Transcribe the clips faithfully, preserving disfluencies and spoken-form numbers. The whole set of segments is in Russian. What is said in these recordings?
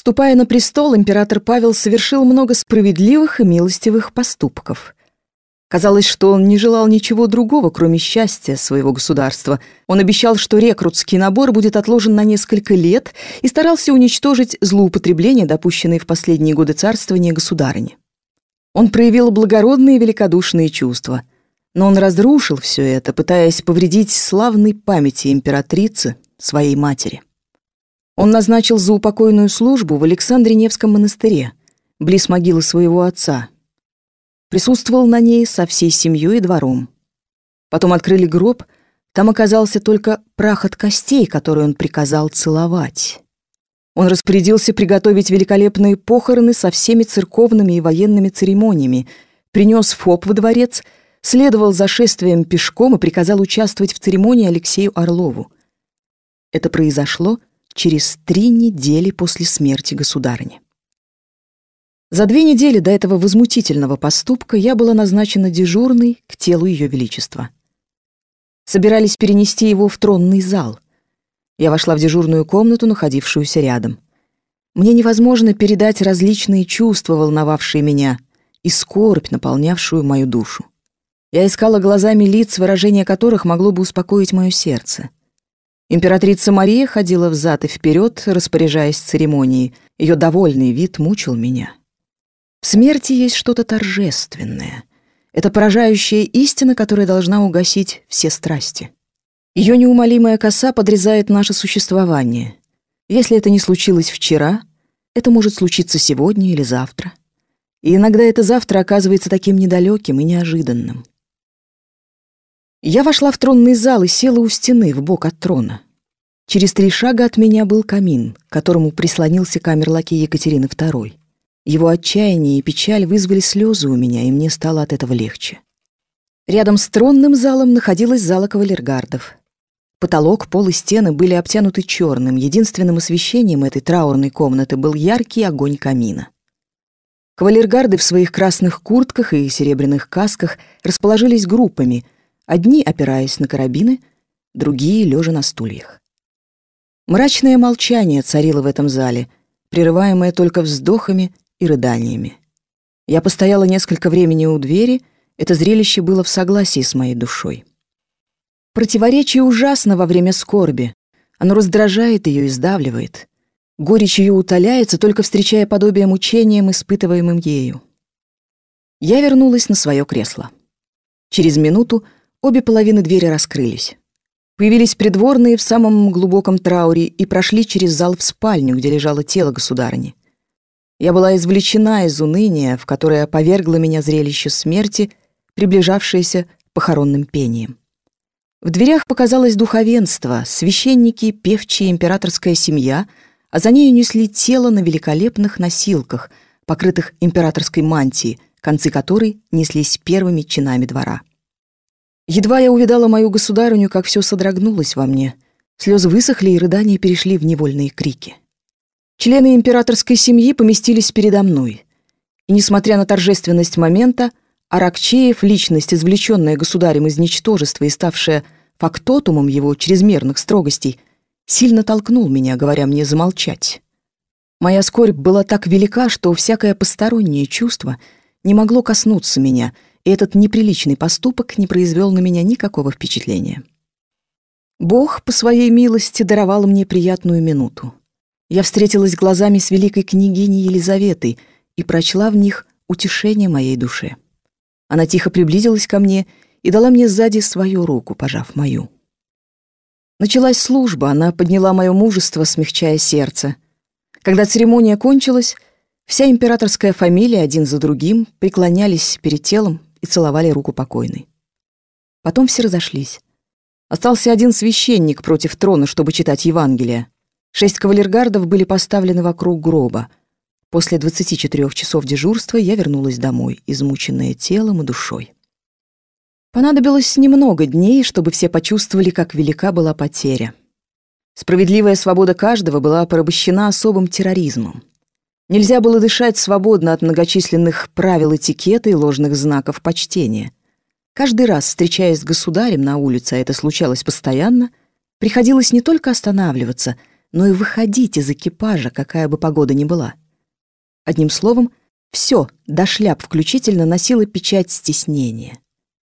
Вступая на престол, император Павел совершил много справедливых и милостивых поступков. Казалось, что он не желал ничего другого, кроме счастья своего государства. Он обещал, что рекрутский набор будет отложен на несколько лет, и старался уничтожить злоупотребления, допущенные в последние годы царствования государыни. Он проявил благородные и великодушные чувства, но он разрушил все это, пытаясь повредить славной памяти императрицы, своей матери. Он назначил заупокойную службу в Александре-Невском монастыре, близ могилы своего отца. Присутствовал на ней со всей семьей и двором. Потом открыли гроб, там оказался только прах от костей, который он приказал целовать. Он распорядился приготовить великолепные похороны со всеми церковными и военными церемониями, принес фоп во дворец, следовал за шествием пешком и приказал участвовать в церемонии Алексею Орлову. Это произошло через три недели после смерти государыни. За две недели до этого возмутительного поступка я была назначена дежурной к телу Ее Величества. Собирались перенести его в тронный зал. Я вошла в дежурную комнату, находившуюся рядом. Мне невозможно передать различные чувства, волновавшие меня, и скорбь, наполнявшую мою душу. Я искала глазами лиц, выражение которых могло бы успокоить мое сердце. Императрица Мария ходила взад и вперед, распоряжаясь церемонией. Ее довольный вид мучил меня. В смерти есть что-то торжественное. Это поражающая истина, которая должна угасить все страсти. Ее неумолимая коса подрезает наше существование. Если это не случилось вчера, это может случиться сегодня или завтра. И иногда это завтра оказывается таким недалеким и неожиданным. Я вошла в тронный зал и села у стены вбок от трона. Через три шага от меня был камин, к которому прислонился камерлакей Екатерины второй. Его отчаяние и печаль вызвали слезы у меня, и мне стало от этого легче. Рядом с тронным залом находилась зала кавалергардов. Потолок, пол и стены были обтянуты черным. Единственным освещением этой траурной комнаты был яркий огонь камина. Кавалергарды в своих красных куртках и серебряных касках расположились группами, одни опираясь на карабины, другие лежа на стульях. Мрачное молчание царило в этом зале, прерываемое только вздохами и рыданиями. Я постояла несколько времени у двери, это зрелище было в согласии с моей душой. Противоречие ужасно во время скорби, оно раздражает ее и сдавливает. Горечь ее утоляется, только встречая подобие мучениям, испытываемым ею. Я вернулась на свое кресло. Через минуту обе половины двери раскрылись. Появились придворные в самом глубоком трауре и прошли через зал в спальню, где лежало тело государыни. Я была извлечена из уныния, в которое повергло меня зрелище смерти, приближавшееся похоронным пением. В дверях показалось духовенство, священники, певчие, императорская семья, а за нею несли тело на великолепных носилках, покрытых императорской мантией, концы которой неслись первыми чинами двора. Едва я увидала мою государыню, как все содрогнулось во мне. Слезы высохли, и рыдания перешли в невольные крики. Члены императорской семьи поместились передо мной. И, несмотря на торжественность момента, Аракчеев, личность, извлеченная государем из ничтожества и ставшая фактотумом его чрезмерных строгостей, сильно толкнул меня, говоря мне замолчать. Моя скорбь была так велика, что всякое постороннее чувство не могло коснуться меня, и этот неприличный поступок не произвел на меня никакого впечатления. Бог, по своей милости, даровал мне приятную минуту. Я встретилась глазами с великой княгиней Елизаветой и прочла в них утешение моей душе. Она тихо приблизилась ко мне и дала мне сзади свою руку, пожав мою. Началась служба, она подняла мое мужество, смягчая сердце. Когда церемония кончилась, вся императорская фамилия один за другим преклонялись перед телом и целовали руку покойной. Потом все разошлись. Остался один священник против трона, чтобы читать Евангелие. Шесть кавалергардов были поставлены вокруг гроба. После двадцати четырёх часов дежурства я вернулась домой, измученная телом и душой. Понадобилось немного дней, чтобы все почувствовали, как велика была потеря. Справедливая свобода каждого была порабощена особым терроризмом. Нельзя было дышать свободно от многочисленных правил этикета и ложных знаков почтения. Каждый раз, встречаясь с государем на улице, а это случалось постоянно, приходилось не только останавливаться, но и выходить из экипажа, какая бы погода ни была. Одним словом, все, до шляп включительно, носило печать стеснения.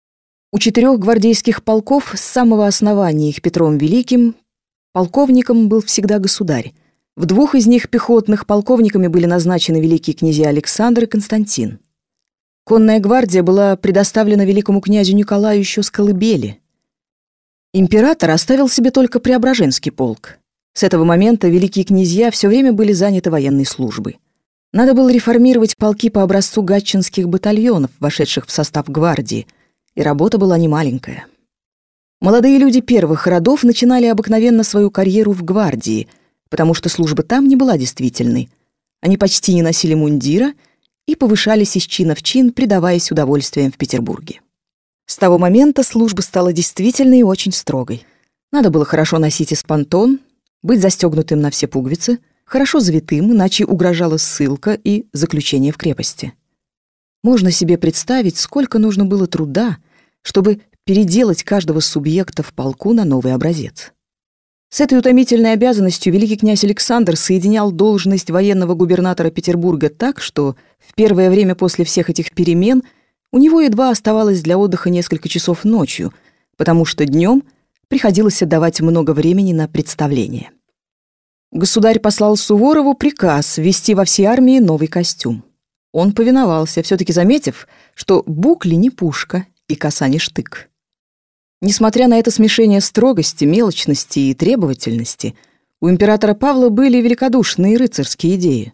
У четырех гвардейских полков с самого основания их Петром Великим полковником был всегда государь. В двух из них пехотных полковниками были назначены великие князья Александр и Константин. Конная гвардия была предоставлена великому князю Николаю еще с колыбели. Император оставил себе только Преображенский полк. С этого момента великие князья все время были заняты военной службой. Надо было реформировать полки по образцу гатчинских батальонов, вошедших в состав гвардии, и работа была немаленькая. Молодые люди первых родов начинали обыкновенно свою карьеру в гвардии, потому что служба там не была действительной. Они почти не носили мундира и повышались из чина в чин, предаваясь удовольствиям в Петербурге. С того момента служба стала действительной и очень строгой. Надо было хорошо носить эспантон, быть застегнутым на все пуговицы, хорошо завитым, иначе угрожала ссылка и заключение в крепости. Можно себе представить, сколько нужно было труда, чтобы переделать каждого субъекта в полку на новый образец. С этой утомительной обязанностью великий князь Александр соединял должность военного губернатора Петербурга так, что в первое время после всех этих перемен у него едва оставалось для отдыха несколько часов ночью, потому что днем приходилось отдавать много времени на представления. Государь послал Суворову приказ ввести во всей армии новый костюм. Он повиновался, все-таки заметив, что букли не пушка и коса не штык. Несмотря на это смешение строгости, мелочности и требовательности, у императора Павла были великодушные рыцарские идеи.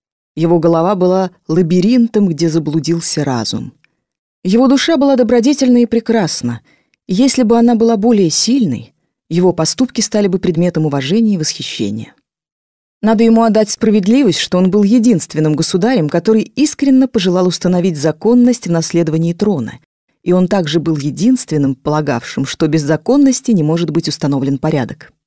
Его голова была лабиринтом, где заблудился разум. Его душа была добродетельна и прекрасна, и если бы она была более сильной, его поступки стали бы предметом уважения и восхищения. Надо ему отдать справедливость, что он был единственным государем, который искренне пожелал установить законность в наследовании трона, и он также был единственным, полагавшим, что без законности не может быть установлен порядок.